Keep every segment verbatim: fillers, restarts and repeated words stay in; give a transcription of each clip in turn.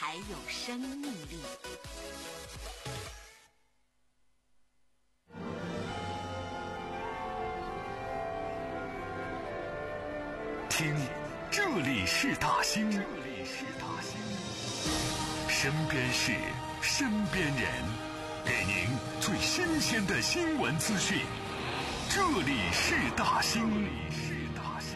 才有生命力。 听，这里是大兴，这里是大兴，身边事，身边人，给您最新鲜的新闻资讯。这里是大兴，这里是大兴。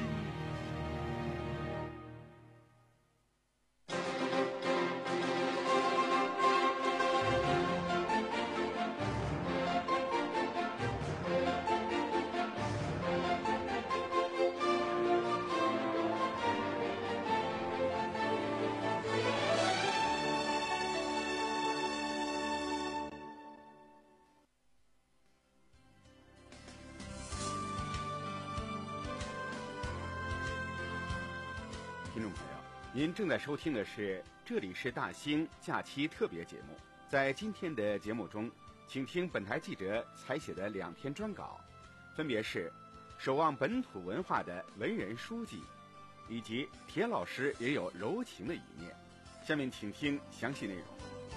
听众朋友，您正在收听的是这里是大兴假期特别节目。在今天的节目中，请听本台记者采写的两篇专稿，分别是守望本土文化的文人书记，以及田老师也有柔情的一面。下面请听详细内容。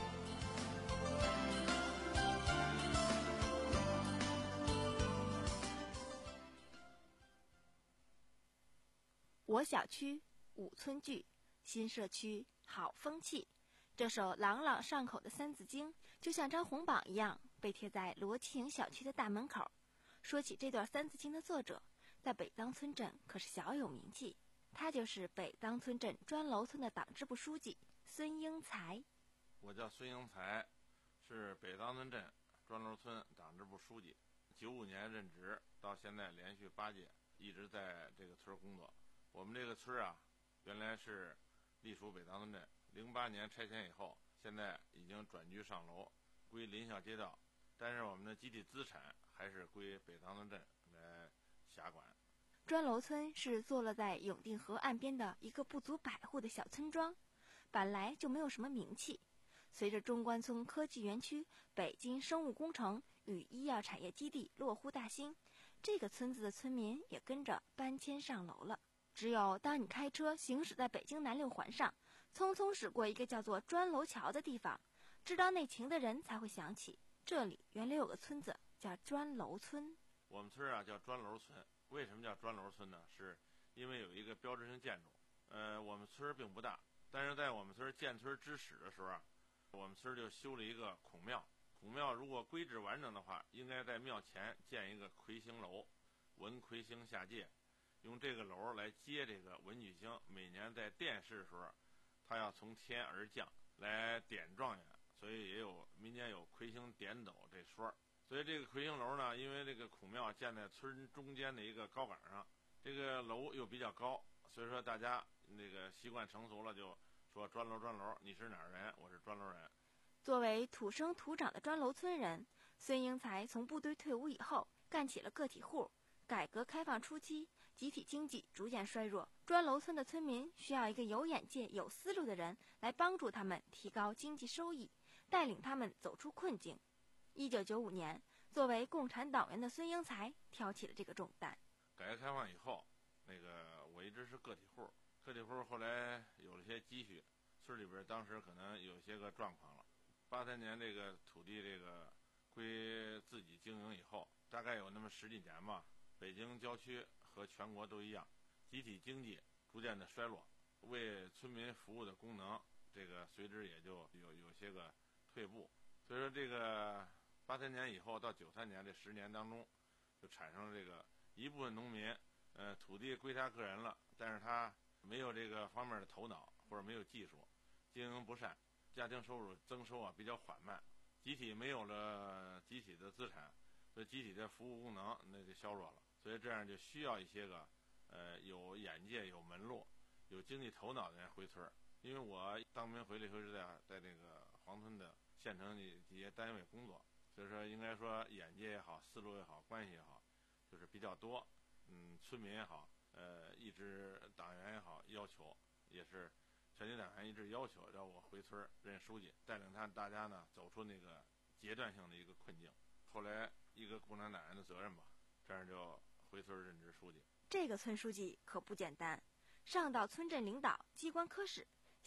我小区五村剧，新社区好风气。这首朗朗上口的三字经就像张红榜一样被贴在罗启营小区的大门口。说起这段三字经的作者，在北当村镇可是小有名气，他就是北当村镇砖楼村的党支部书记孙英才。 我叫孙英才，是北当村镇砖楼村党支部书记，九五年任职，到现在连续八届，一直在这个村工作。我们这个村啊，原来是隶属北当村镇，零八年拆迁以后，现在已经转居上楼，归临校街道，但是我们的集体资产还是归北当村镇来辖管。 砖楼村是坐落在永定河岸边的一个不足百户的小村庄，本来就没有什么名气。随着中关村科技园区、北京生物工程与医药产业基地落户大兴，这个村子的村民也跟着搬迁上楼了。只有当你开车行驶在北京南六环上，匆匆驶过一个叫做砖楼桥的地方，知道内情的人才会想起，这里原来有个村子叫砖楼村。 我们村啊叫砖楼村，为什么叫砖楼村呢？是因为有一个标志性建筑。呃，我们村并不大，但是在我们村建村之始的时候啊，我们村就修了一个孔庙。孔庙如果规制完整的话，应该在庙前建一个魁星楼，文魁星下界。用这个楼来接这个文曲星，每年在殿试的时候，他要从天而降来点状元，所以也有民间有魁星点斗这说。所以这个魁星楼呢，因为这个孔庙建在村中间的一个高岗上，这个楼又比较高，所以说大家那个习惯成熟了，就说砖楼砖楼，你是哪儿人？我是砖楼人。 作为土生土长的砖楼村人，孙英才从部队退伍以后，干起了个体户。改革开放初期，集体经济逐渐衰弱，砖楼村的村民需要一个有眼界、有思路的人来帮助他们提高经济收益，带领他们走出困境。一九九五年，作为共产党员的孙英才挑起了这个重担。 改革开放以后，那个我一直是个体户，个体户后来有了些积蓄，村里边当时可能有些个状况了。八三年这个土地这个归自己经营以后，大概有那么十几年吧。北京郊区和全国都一样，集体经济逐渐的衰落，为村民服务的功能，这个随之也就有有些个退步。所以说，这个八三年以后到九三年这十年当中，就产生了这个一部分农民，呃，土地归他个人了，但是他没有这个方面的头脑或者没有技术，经营不善，家庭收入增收啊比较缓慢，集体没有了集体的资产，所以集体的服务功能那就削弱了。所以这样就需要一些个，呃，有眼界、有门路、有经济头脑的人回村儿。因为我当兵回来以后是在在这个黄村的县城的一些单位工作，所以说应该说眼界也好、思路也好、关系也好，就是比较多。嗯，村民也好，呃，一直党员也好，要求也是全体党员一致要求让我回村任书记，带领他大家呢走出那个阶段性的一个困境。后来一个共产党员的责任吧，这样就回村任职书记。 这个村书记可不简单，上到村镇领导、机关科室，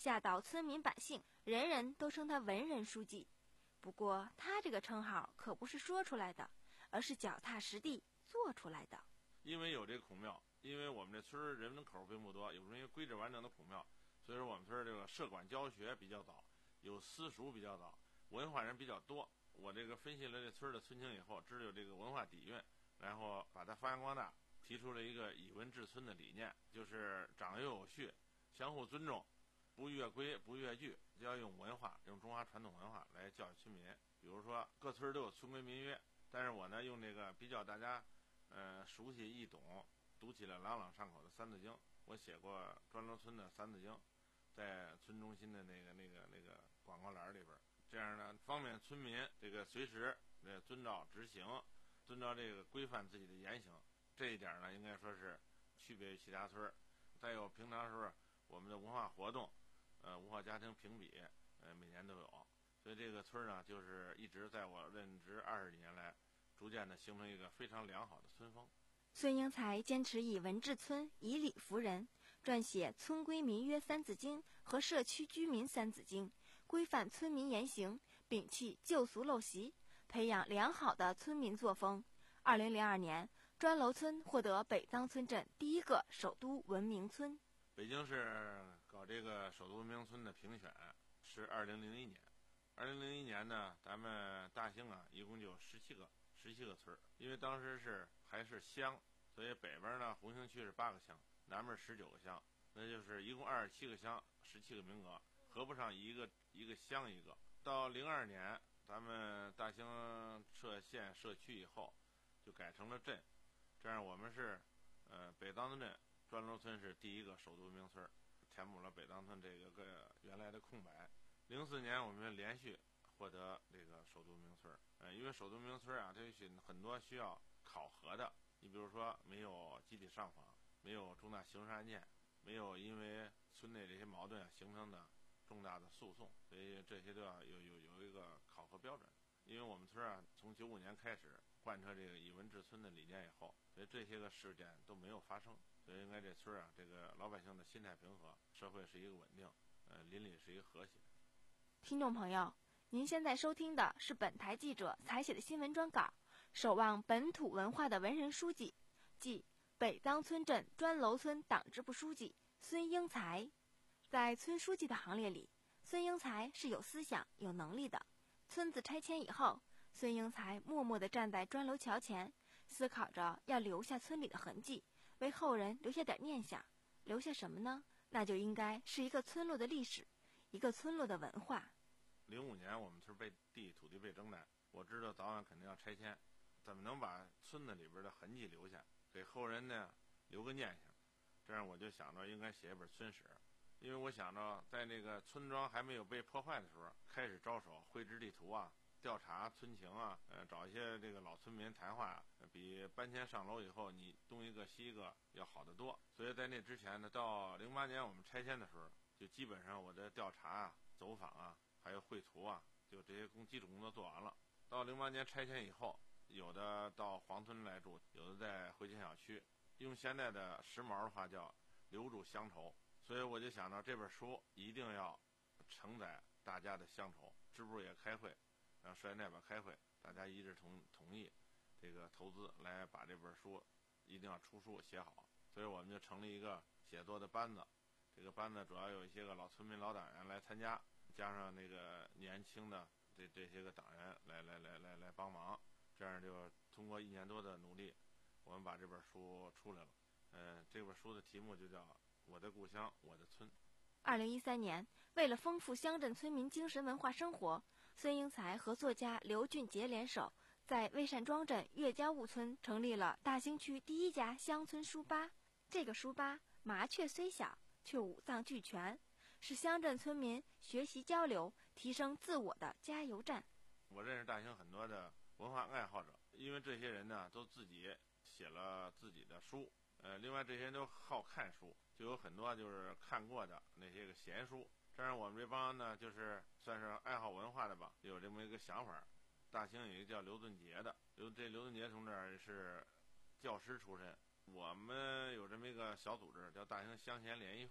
吓倒村民百姓，人人都称他文人书记。不过他这个称号可不是说出来的，而是脚踏实地做出来的。 因为有这个孔庙，因为我们这村人人口并不多，有这么一个规制完整的孔庙，所以说我们村这个社管教学比较早，有私塾比较早，文化人比较多。我这个分析了这村的村情以后，知道有这个文化底蕴，然后把它发扬光大，提出了一个以文治村的理念，就是长幼有序，相互尊重，不越规不越矩，就要用文化，用中华传统文化来教育村民。比如说各村都有村规民约，但是我呢用这个比较大家呃熟悉易懂，读起来朗朗上口的三字经。我写过砖楼村的三字经，在村中心的那个那个那个广告栏里边，这样呢方便村民这个随时呃遵照执行，遵照这个规范自己的言行。这一点呢应该说是区别于其他村。再有平常时候我们的文化活动，呃文化家庭评比，呃每年都有，所以这个村呢就是一直在我任职二十几年来，逐渐的形成一个非常良好的村风。 孙英才坚持以文治村，以理服人，撰写《村规民约三字经》和《社区居民三字经》，规范村民言行，摒弃旧俗陋习，培养良好的村民作风。二零零二年，砖楼村获得北当村镇第一个首都文明村。 北京市搞这个首都文明村的评选是二零零一年，二零零一年呢，咱们大兴啊，一共就十七个十七个村，因为当时是还是乡，所以北边呢红星区是八个乡，南边十九个乡，那就是一共二十七个乡，十七个名额，合不上一个一个乡一个。到零二年，咱们大兴设县设区以后，就改成了镇，这样我们是呃北当村镇砖楼村是第一个首都文明村，填补了北当村这个个原来的空白。零四年我们连续获得这个首都文明村，呃，因为首都文明村啊，这是很多需要考核的。你比如说，没有集体上访，没有重大刑事案件，没有因为村内这些矛盾啊形成的重大的诉讼，所以这些都要有有有一个考核标准。因为我们村啊，从九五年开始贯彻这个以文治村的理念以后，所以这些个事件都没有发生。所以应该这村啊，这个老百姓的心态平和，社会是一个稳定，呃，邻里是一个和谐。 听众朋友，您现在收听的是本台记者采写的新闻专稿，守望本土文化的文人书记，即北当村镇砖楼村党支部书记孙英才。在村书记的行列里，孙英才是有思想、有能力的。村子拆迁以后，孙英才默默地站在砖楼桥前，思考着要留下村里的痕迹，为后人留下点念想。留下什么呢？那就应该是一个村落的历史，一个村落的文化。 零五年我们村被地土地被征贷，我知道早晚肯定要拆迁，怎么能把村子里边的痕迹留下，给后人呢留个念想？这样我就想着应该写一本村史，因为我想着在那个村庄还没有被破坏的时候，开始着手绘制地图啊，调查村情啊，呃，找一些这个老村民谈话啊，比搬迁上楼以后你东一个西一个要好得多。所以在那之前呢，到零八年我们拆迁的时候，就基本上我的调查啊、走访啊，还有绘图啊，就这些工基础工作做完了。到零八年拆迁以后，有的到黄村来住，有的在回迁小区，用现在的时髦的话叫留住乡愁。所以我就想到这本书一定要承载大家的乡愁。支部也开会，让社员代表开会，大家一致同同意这个投资来把这本书一定要出书写好。所以我们就成立一个写作的班子，这个班子主要有一些个老村民老党员来参加，加上那个年轻的这这些个党员来来来来来帮忙，这样就通过一年多的努力，我们把这本书出来了。呃，这本书的题目就叫《我的故乡我的村》。 二零一三年，为了丰富乡镇村民精神文化生活，孙英才和作家刘俊杰联手，在魏善庄镇岳家坞村成立了大兴区第一家乡村书吧。这个书吧麻雀虽小，却五脏俱全，是乡镇村民学习交流、提升自我的加油站。 我认识大兴很多的文化爱好者，因为这些人呢都自己写了自己的书，呃，另外这些人都好看书，就有很多就是看过的那些个闲书。这样我们这帮呢就是算是爱好文化的吧，有这么一个想法。大兴有一个叫刘顿杰的，刘这刘顿杰同志是教师出身，我们有这么一个小组织叫大兴乡贤联谊会，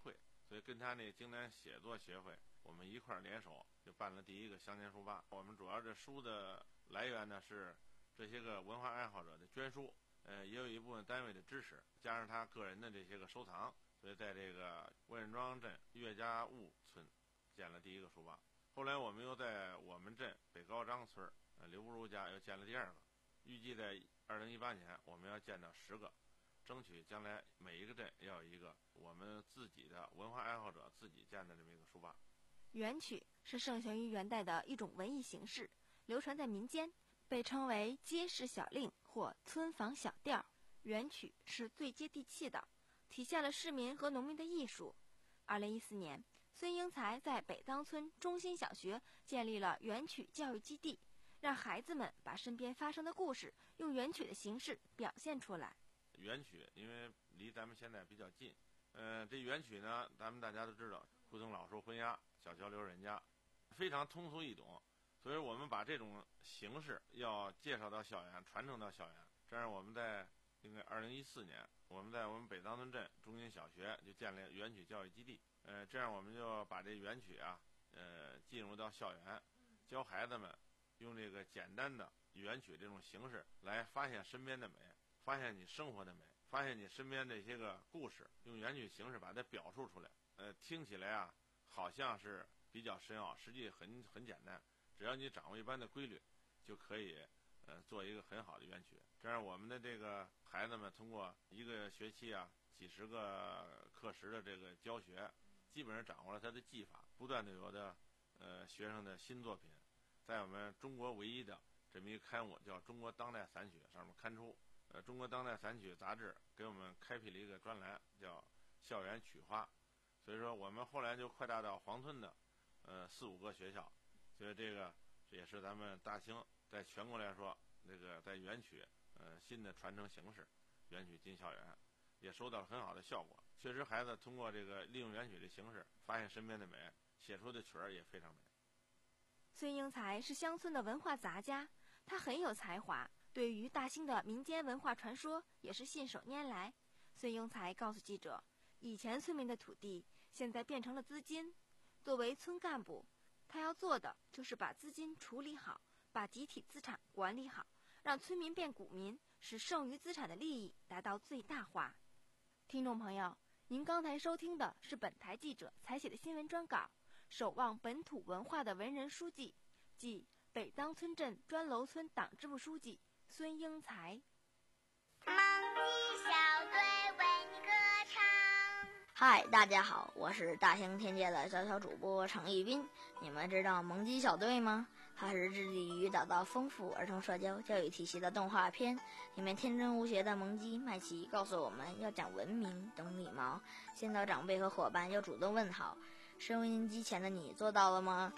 所以跟他那京南写作协会，我们一块儿联手就办了第一个乡间书吧。我们主要这书的来源呢是这些个文化爱好者的捐书，呃，也有一部分单位的支持，加上他个人的这些个收藏，所以在这个万源庄镇岳家坞村建了第一个书吧。后来我们又在我们镇北高张村呃刘不如家又建了第二个，预计在二零一八年我们要建到十个，争取将来每一个镇要有一个我们自己的文化爱好者自己建的这么一个书吧。 元曲是盛行于元代的一种文艺形式，流传在民间，被称为街市小令或村坊小调。元曲是最接地气的，体现了市民和农民的艺术。二零一四年，孙英才在北当村中心小学建立了元曲教育基地，让孩子们把身边发生的故事用元曲的形式表现出来。 元曲因为离咱们现在比较近，呃，这元曲呢，咱们大家都知道，胡同老叔婚鸭，小桥流人家，非常通俗易懂，所以我们把这种形式要介绍到校园，传承到校园。这样我们在应该二零一四年，我们在我们北当村镇中心小学就建立元曲教育基地，呃，这样我们就把这元曲啊，呃，进入到校园，教孩子们用这个简单的元曲这种形式来发现身边的美，发现你生活的美，发现你身边这些个故事，用元曲形式把它表述出来。呃，听起来啊，好像是比较深奥，实际很很简单，只要你掌握一般的规律，就可以呃做一个很好的元曲。这样我们的这个孩子们通过一个学期啊，几十个课时的这个教学，基本上掌握了他的技法，不断的有的呃学生的新作品，在我们中国唯一的这么一个刊物叫《中国当代散曲》上面刊出。呃，中国当代散曲杂志给我们开辟了一个专栏，叫校园曲花。所以说我们后来就扩大到黄村的呃四五个学校，所以这个这也是咱们大兴在全国来说这个在元曲呃新的传承形式，元曲进校园也收到了很好的效果。确实孩子通过这个利用元曲的形式发现身边的美，写出的曲儿也非常美。 孙英才是乡村的文化杂家，他很有才华，对于大兴的民间文化传说也是信手拈来。孙英才告诉记者，以前村民的土地现在变成了资金，作为村干部，他要做的就是把资金处理好，把集体资产管理好，让村民变股民，使剩余资产的利益达到最大化。听众朋友，您刚才收听的是本台记者采写的新闻专稿，守望本土文化的文人书记，即北当村镇砖楼村党支部书记孙英才。 蒙鸡小队为你歌唱。 嗨，大家好，我是大兴天界的小小主播程一斌。你们知道蒙鸡小队吗？它是致力于打造丰富儿童社交教育体系的动画片，里面天真无邪的蒙鸡麦琪告诉我们要讲文明、懂礼貌，见到长辈和伙伴要主动问好。收音机前的你做到了吗？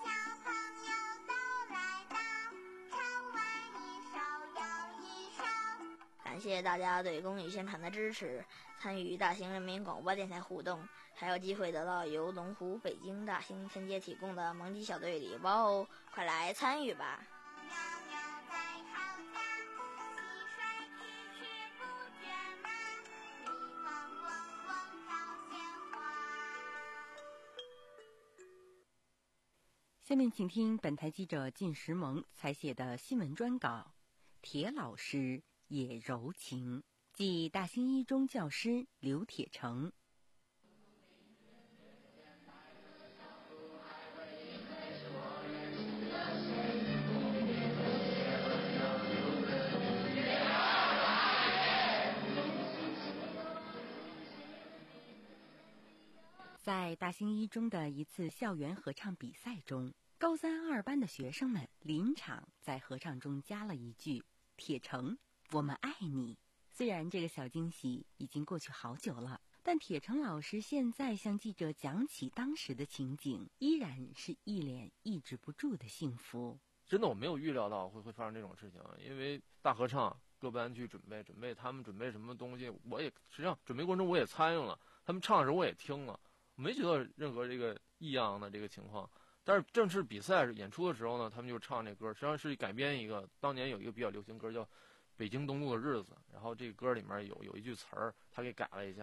感谢大家对公益宣传的支持，参与大兴人民广播电台互动，还有机会得到由龙湖北京大兴天街提供的蒙鸡小队礼包哦，快来参与吧！ 下面请听本台记者靳时萌采写的新闻专稿，铁老师也柔情，即大兴一中教师刘铁成。在大兴一中的一次校园合唱比赛中，高三二班的学生们临场在合唱中加了一句“铁成，我们爱你”。虽然这个小惊喜已经过去好久了，但铁成老师现在向记者讲起当时的情景，依然是一脸抑制不住的幸福。 真的我没有预料到会会发生这种事情，因为大合唱各班去准备准备他们准备什么东西，我也实际上准备过程中我也参与了，他们唱的时候我也听了，没觉得任何这个异样的这个情况。但是正式比赛演出的时候呢，他们就唱这歌，实际上是改编一个当年有一个比较流行歌叫《北京东路的日子》，然后这个歌里面有有一句词儿，他给改了一下，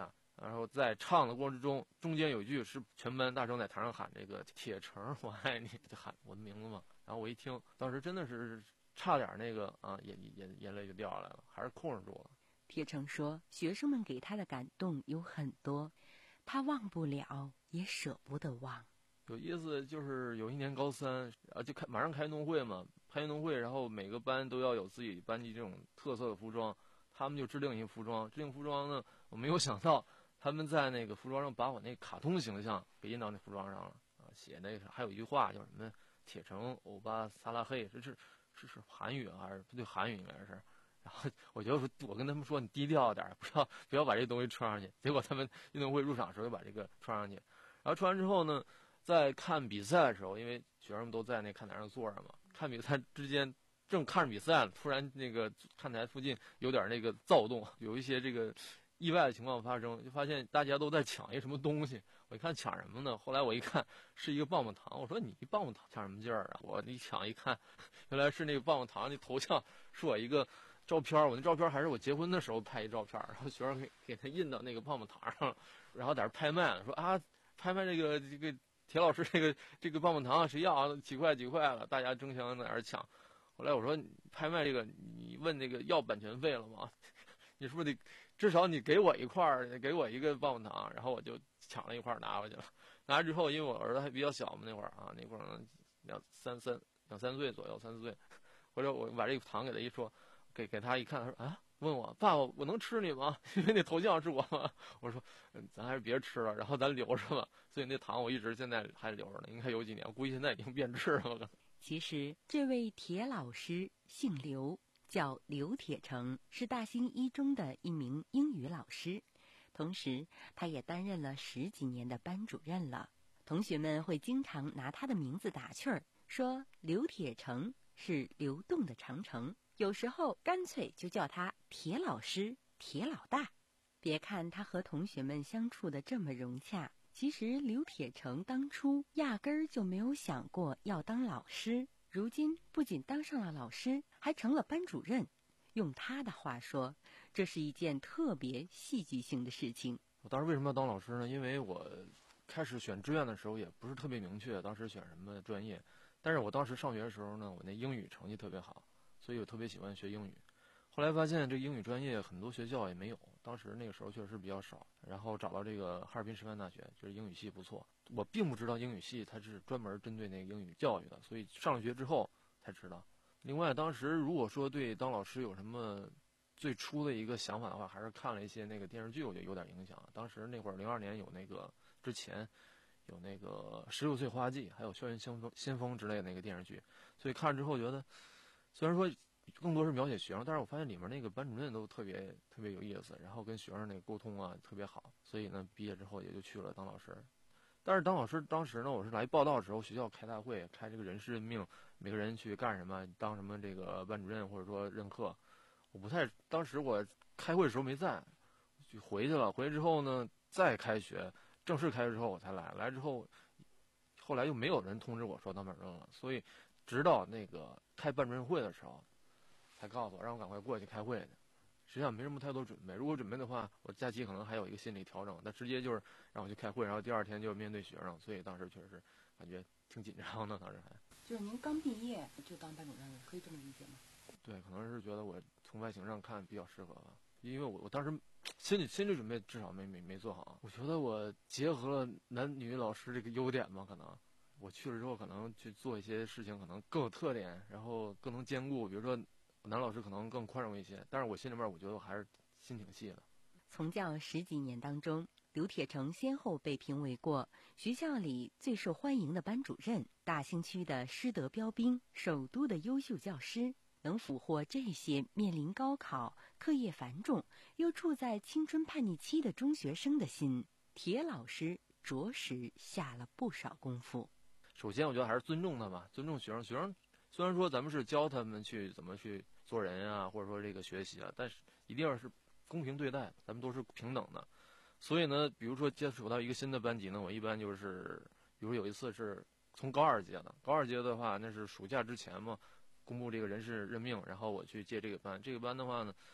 然后在唱的过程中，中间有一句是全班大声在台上喊这个铁城我爱你，就喊我的名字嘛。然后我一听，当时真的是差点那个啊，眼眼眼泪就掉下来了，还是控制住了。 铁城说，学生们给他的感动有很多，他忘不了，也舍不得忘。 有意思就是有一年高三啊，就开马上开运动会嘛，开运动会，然后每个班都要有自己班级这种特色的服装，他们就制定一服装，制定服装呢，我没有想到他们在那个服装上把我那卡通形象给印到那服装上了啊，写那个还有一句话叫什么“铁城欧巴萨拉黑”，这是是是韩语啊，还是对韩语应该是。然后我觉得说，我跟他们说你低调点，不要不要把这东西穿上去。结果他们运动会入场的时候就把这个穿上去，然后穿完之后呢，在看比赛的时候，因为学生们都在那看台上坐着嘛，看比赛之间正看着比赛了，突然那个看台附近有点那个躁动，有一些这个意外的情况发生，就发现大家都在抢一个什么东西。我一看抢什么呢？后来我一看是一个棒棒糖，我说你棒棒糖抢什么劲儿啊？我一抢一看，原来是那个棒棒糖那头像是我一个照片，我那照片还是我结婚的时候拍一照片，然后学生给给他印到那个棒棒糖上，然后在这拍卖了，说啊，拍卖这个这个铁老师这个这个棒棒糖谁要啊？几块几块了，大家争相在那儿抢。后来我说拍卖这个，你问那个要版权费了吗？你是不是得至少你给我一块儿，给我一个棒棒糖？然后我就抢了一块拿回去了。拿回之后，因为我儿子还比较小嘛，那会儿啊，那会儿两三三两三岁左右，三四岁。或者我把这个糖给他一说，给给他一看，他说啊，问我爸爸我能吃你吗？因为那头像是我嘛。我说嗯，咱还是别吃了，然后咱留着吧。所以那糖我一直现在还留着呢，应该有几年，我估计现在已经变质了。 其实这位铁老师姓刘，叫刘铁成，是大兴一中的一名英语老师，同时他也担任了十几年的班主任了。同学们会经常拿他的名字打趣儿，说刘铁成是流动的长城，有时候干脆就叫他铁老师、铁老大。别看他和同学们相处的这么融洽，其实刘铁成当初压根儿就没有想过要当老师，如今不仅当上了老师，还成了班主任。用他的话说，这是一件特别戏剧性的事情。 我当时为什么要当老师呢？因为我开始选志愿的时候也不是特别明确，当时选什么专业。但是我当时上学的时候呢，我那英语成绩特别好，所以我特别喜欢学英语。后来发现这英语专业很多学校也没有，当时那个时候确实比较少。然后找到这个哈尔滨师范大学，觉得英语系不错。我并不知道英语系它是专门针对那个英语教育的，所以上了学之后才知道。另外，当时如果说对当老师有什么最初的一个想法的话，还是看了一些那个电视剧，我觉得有点影响。当时那会儿零二年有那个之前有那个十六岁花季，还有校园先锋先锋之类的那个电视剧，所以看了之后觉得，虽然说更多是描写学生，但是我发现里面那个班主任都特别特别有意思，然后跟学生那个沟通啊特别好，所以呢毕业之后也就去了当老师。但是当老师当时呢，我是来报道的时候，学校开大会，开这个人事任命，每个人去干什么，当什么这个班主任或者说任课，我不太，当时我开会的时候没在，就回去了。回去之后呢，再开学，正式开学之后我才来，来之后，后来又没有人通知我说当班主任了，所以直到那个开班主任会的时候，才告诉我让我赶快过去开会去。实际上没什么太多准备，如果准备的话，我假期可能还有一个心理调整，但直接就是让我去开会，然后第二天就面对学生，所以当时确实感觉挺紧张的。当时还就是您刚毕业就当班主任了，可以这么理解吗？ 对，可能是觉得我从外形上看比较适合吧，因为我我当时心理心理准备至少没没没做好。我觉得我结合了男女老师这个优点吧，可能我去了之后可能去做一些事情可能更有特点，然后更能兼顾，比如说男老师可能更宽容一些，但是我心里面我觉得我还是心挺细的。 从教十几年当中，刘铁成先后被评为过学校里最受欢迎的班主任、大兴区的师德标兵、首都的优秀教师。能俘获这些面临高考、课业繁重又处在青春叛逆期的中学生的心，铁老师着实下了不少功夫。 首先我觉得还是尊重他吧，尊重学生。学生虽然说咱们是教他们去怎么去做人啊，或者说这个学习啊，但是一定要是公平对待，咱们都是平等的。所以呢，比如说接触到一个新的班级呢，我一般就是，比如有一次是从高二届的，高二届的话那是暑假之前嘛，公布这个人事任命，然后我去接这个班。这个班的话呢，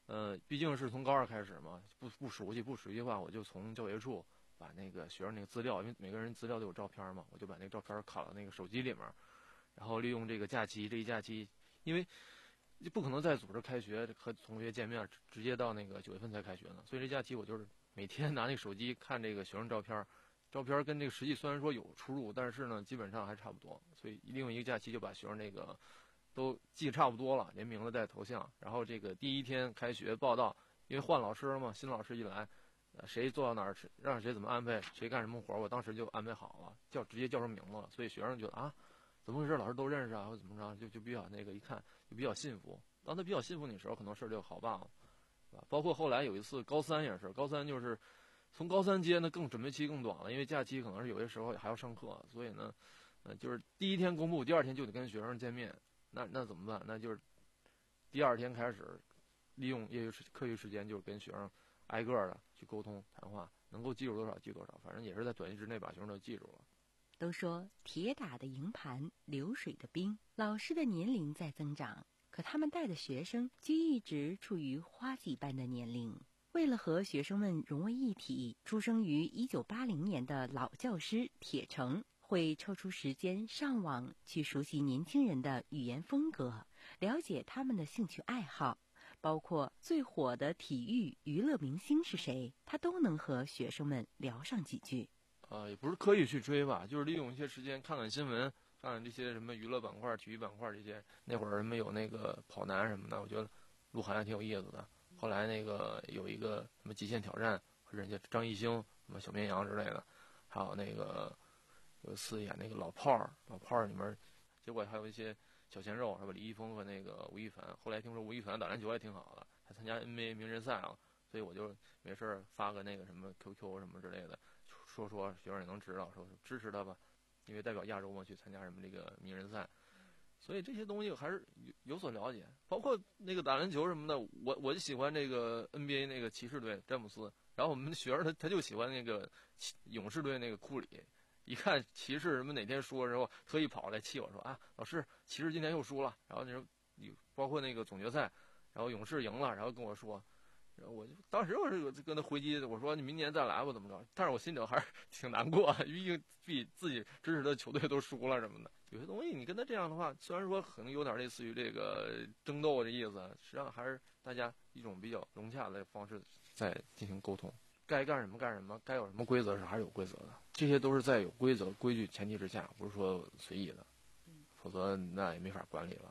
呃，毕竟是从高二开始嘛，不不熟悉不熟悉的话，我就从教学处把那个学生那个资料，因为每个人资料都有照片嘛，我就把那个照片拷到那个手机里面，然后利用这个假期这一假期，因为不可能再组织开学和同学见面，直接到那个九月份才开学呢，所以这假期我就是每天拿那个手机看这个学生照片，照片跟这个实际虽然说有出入，但是呢基本上还差不多，所以利用一个假期就把学生那个都记得差不多了，连名字带头像，然后这个第一天开学报到，因为换老师了嘛，新老师一来，呃、谁坐到哪儿，让谁怎么安排，谁干什么活，我当时就安排好了，叫直接叫出名字了，所以学生觉得啊，怎么回事，老师都认识啊，或者怎么着，就就比较那个一看就比较信服。当他比较信服你的时候，可能事儿就好办了，是吧？包括后来有一次高三也是，高三就是从高三接呢更准备期更短了，因为假期可能是有些时候还要上课，所以呢，呃，就是第一天公布，第二天就得跟学生见面。那那怎么办？那就是第二天开始，利用业余课余时间，就是跟学生挨个的去沟通谈话，能够记住多少记多少，反正也是在短期之内把学生都记住了。 都说铁打的营盘流水的兵，老师的年龄在增长，可他们带的学生却一直处于花季般的年龄。为了和学生们融为一体，出生于一九八零年的老教师铁成会抽出时间上网去熟悉年轻人的语言风格，了解他们的兴趣爱好，包括最火的体育娱乐明星是谁，他都能和学生们聊上几句。 呃，也不是刻意去追吧，就是利用一些时间看看新闻，看看这些什么娱乐板块、体育板块这些。那会儿人们有那个跑男什么的，我觉得鹿晗还挺有意思的。后来那个有一个什么极限挑战，人家张艺兴、什么小绵羊之类的，还有那个有一次演那个老炮儿，老炮儿里面，结果还有一些小鲜肉，是吧？李易峰和那个吴亦凡。后来听说吴亦凡打篮球还挺好的，还参加 N B A 名人赛了，所以我就没事发个那个什么 Q Q 什么之类的。说说学生也能知道，说支持他吧，因为代表亚洲嘛去参加什么这个名人赛，所以这些东西还是有有所了解。包括那个打篮球什么的，我我就喜欢这个 N B A 那个骑士队詹姆斯，然后我们学生他他就喜欢那个勇士队那个库里，一看骑士什么哪天输了之后，特意跑来气我说啊，老师骑士今天又输了，然后那时候包括那个总决赛，然后勇士赢了，然后跟我说。然后我就当时我是跟他回击，我说你明年再来吧，怎么着？但是我心里还是挺难过，毕竟比自己支持的球队都输了什么的。有些东西你跟他这样的话，虽然说可能有点类似于这个争斗的意思，实际上还是大家一种比较融洽的方式在进行沟通。该干什么干什么，该有什么规则是还是有规则的，这些都是在有规则规矩前提之下，不是说随意的，否则那也没法管理了。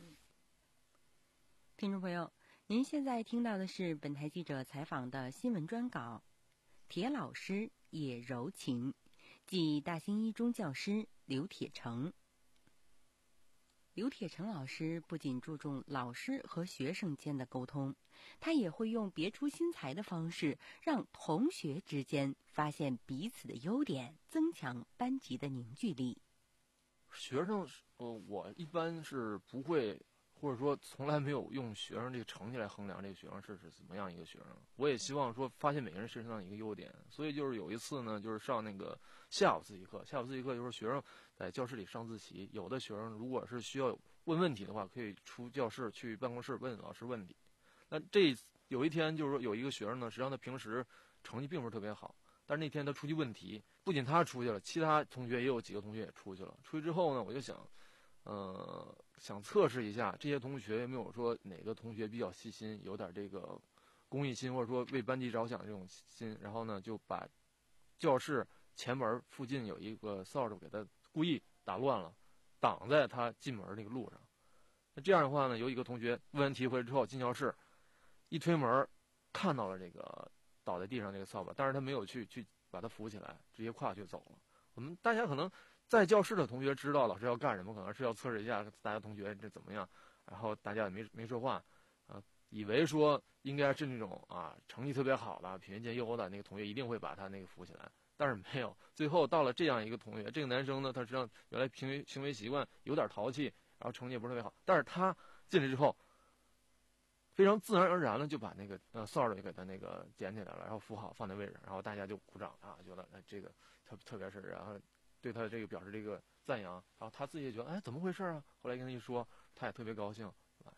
听众朋友，您现在听到的是本台记者采访的新闻专稿。铁老师也柔情，即大兴一中教师刘铁成。刘铁成老师不仅注重老师和学生间的沟通，他也会用别出心裁的方式，让同学之间发现彼此的优点，增强班级的凝聚力。 学生，呃，我一般是不会。或者说从来没有用学生这个成绩来衡量这个学生是是怎么样一个学生，我也希望说发现每个人身上的一个优点。所以就是有一次呢，就是上那个下午自习课，下午自习课就是学生在教室里上自习，有的学生如果是需要问问题的话，可以出教室去办公室问老师问题。那这有一天就是说有一个学生呢，实际上他平时成绩并不是特别好，但是那天他出去问题，不仅他出去了，其他同学也有几个同学也出去了。出去之后呢，我就想呃，想测试一下这些同学有没有说哪个同学比较细心，有点这个公益心，或者说为班级着想这种心。然后呢，就把教室前门附近有一个扫帚给他故意打乱了，挡在他进门那个路上。那这样的话呢，有一个同学问完题回来之后进教室，一推门看到了这个倒在地上这个扫把，但是他没有去去把他扶起来，直接跨去走了。我们大家可能在教室的同学知道老师要干什么，可能是要测试一下大家同学这怎么样，然后大家也没没说话，啊，以为说应该是那种啊成绩特别好的、品学兼优的那个同学一定会把他那个扶起来，但是没有。最后到了这样一个同学，这个男生呢，他实际上原来行为行为习惯有点淘气，然后成绩也不是特别好，但是他进来之后，非常自然而然的就把那个呃扫帚给他那个捡起来了，然后扶好放在位置，然后大家就鼓掌啊，觉得哎这个特特别是然后。对他这个表示这个赞扬，然后他自己也觉得哎怎么回事啊？后来跟他一说，他也特别高兴，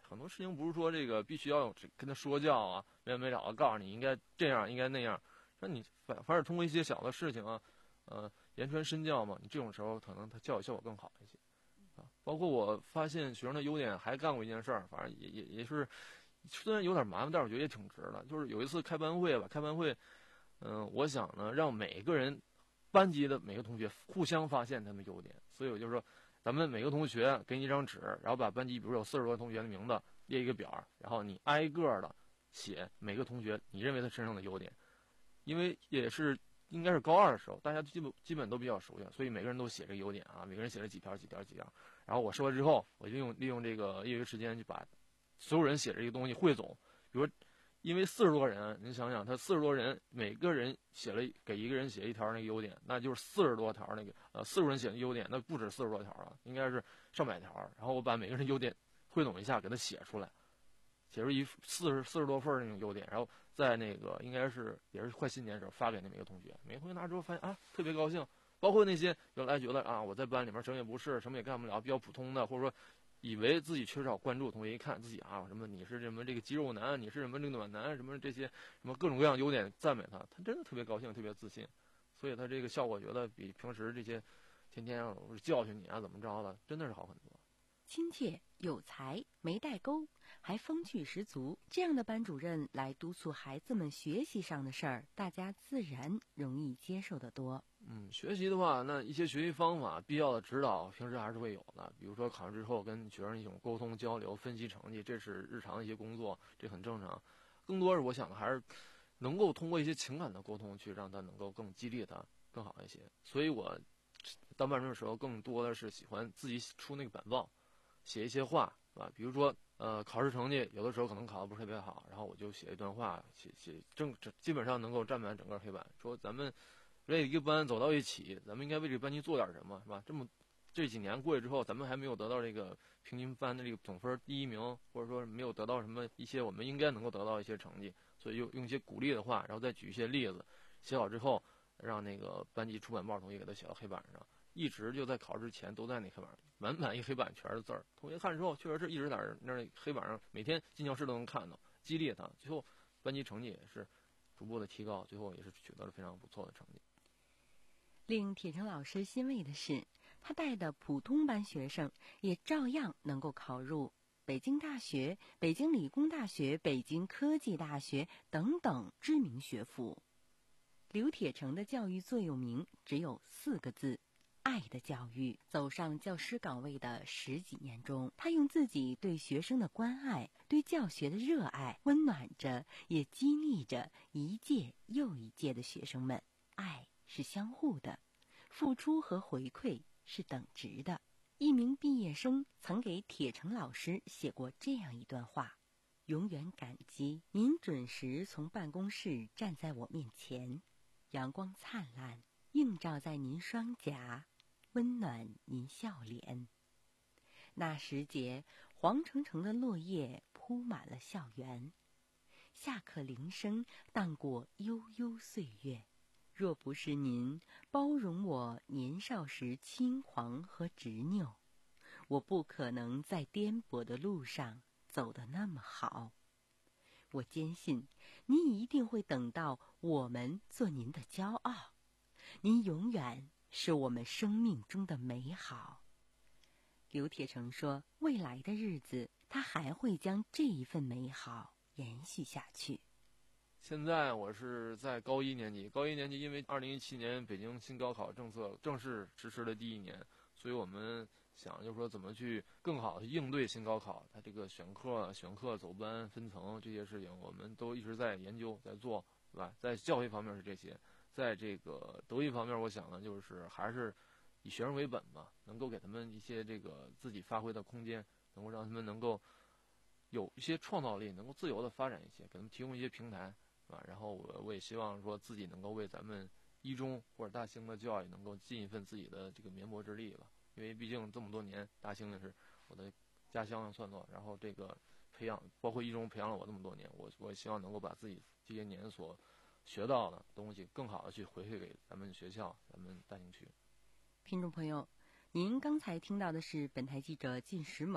很多事情不是说这个必须要有跟他说教啊，没完没了的告诉你应该这样，应该那样。那你反反而通过一些小的事情啊，呃，言传身教嘛，你这种时候可能他教育效果更好一些啊。包括我发现学生的优点，还干过一件事儿，反正也也也是虽然有点麻烦，但是我觉得也挺值的。就是有一次开班会吧，开班会，嗯、呃，我想呢让每个人班级的每个同学互相发现他们的优点，所以我就说。咱们每个同学给你一张纸，然后把班级比如有四十多个同学的名字列一个表，然后你挨个的写每个同学你认为他身上的优点，因为也是应该是高二的时候，大家基本基本都比较熟悉，所以每个人都写这个优点啊，每个人写了几条几条几条，然后我说了之后，我就用利用这个业余时间就把所有人写这个东西汇总，比如。因为四十多人，您想想，他四十多人，每个人写了给一个人写一条那个优点，那就是四十多条那个呃，四十人写的优点，那不止四十多条了，应该是上百条。然后我把每个人优点汇总一下，给他写出来，写出一四十四十多份那种优点，然后在那个应该是也是快新年的时候发给那每个同学，每个同学拿之后发现啊特别高兴，包括那些原来觉得啊我在班里面什么也不是，什么也干不了，比较普通的，或者说。以为自己缺少关注，同学一看自己啊，什么你是什么这个肌肉男，你是什么这个暖男，什么这些什么各种各样优点赞美他，他真的特别高兴，特别自信，所以他这个效果觉得比平时这些天天教训你啊怎么着的，真的是好很多。 亲切有才没代沟，还风趣十足，这样的班主任来督促孩子们学习上的事儿，大家自然容易接受得多。 嗯，学习的话，那一些学习方法、必要的指导，平时还是会有的。比如说考试之后跟学生一种沟通交流、分析成绩，这是日常的一些工作，这很正常。更多是我想的还是能够通过一些情感的沟通，去让他能够更激励他更好一些。所以我当班主任的时候，更多的是喜欢自己出那个板报，写一些话，是吧？比如说呃，考试成绩有的时候可能考得不是特别好，然后我就写一段话，写写正基本上能够占满整个黑板，说咱们。为一个班走到一起，咱们应该为这个班级做点什么，是吧？这么这几年过去之后，咱们还没有得到这个平均班的这个总分第一名，或者说没有得到什么一些我们应该能够得到一些成绩，所以用用一些鼓励的话，然后再举一些例子，写好之后，让那个班级出版报同学给他写到黑板上，一直就在考试前都在那黑板上，满满一黑板全是字儿。同学看之后，确实是一直在那黑板上，每天进教室都能看到，激励他。最后班级成绩也是逐步的提高，最后也是取得了非常不错的成绩。 令铁成老师欣慰的是，他带的普通班学生也照样能够考入北京大学、北京理工大学、北京科技大学等等知名学府。刘铁成的教育座右铭只有四个字：爱的教育。走上教师岗位的十几年中，他用自己对学生的关爱、对教学的热爱，温暖着也激励着一届又一届的学生们。爱是相互的，付出和回馈是等值的。一名毕业生曾给铁成老师写过这样一段话：永远感激您准时从办公室站在我面前，阳光灿烂映照在您双颊，温暖您笑脸。那时节，黄澄澄的落叶铺满了校园，下课铃声荡过悠悠岁月。若不是您包容我年少时轻狂和执拗，我不可能在颠簸的路上走得那么好。我坚信您一定会等到我们做您的骄傲，您永远是我们生命中的美好。刘铁成说，未来的日子他还会将这一份美好延续下去。 现在我是在高一年级，高一年级因为二零一七年北京新高考政策正式实施的第一年，所以我们想就是说怎么去更好的应对新高考，它这个选课、选课走班、分层这些事情，我们都一直在研究在做，对吧？在教学方面是这些，在这个德育方面，我想呢就是还是以学生为本吧，能够给他们一些这个自己发挥的空间，能够让他们能够有一些创造力，能够自由的发展一些，给他们提供一些平台。啊，然后我我也希望说自己能够为咱们一中或者大兴的教育能够尽一份自己的这个绵薄之力吧，因为毕竟这么多年，大兴也是我的家乡算作，然后这个培养，包括一中培养了我这么多年，我我希望能够把自己这些年所学到的东西更好的去回馈给咱们学校、咱们大兴区。 听众朋友，您刚才听到的是本台记者靳石萌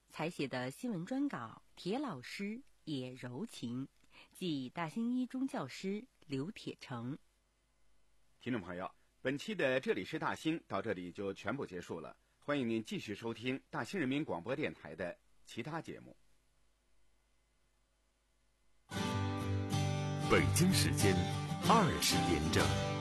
采写的新闻专稿铁老师也柔情，即大兴一中教师刘铁成。 听众朋友，本期的这里是大兴到这里就全部结束了，欢迎您继续收听大兴人民广播电台的其他节目。 北京时间二十点整。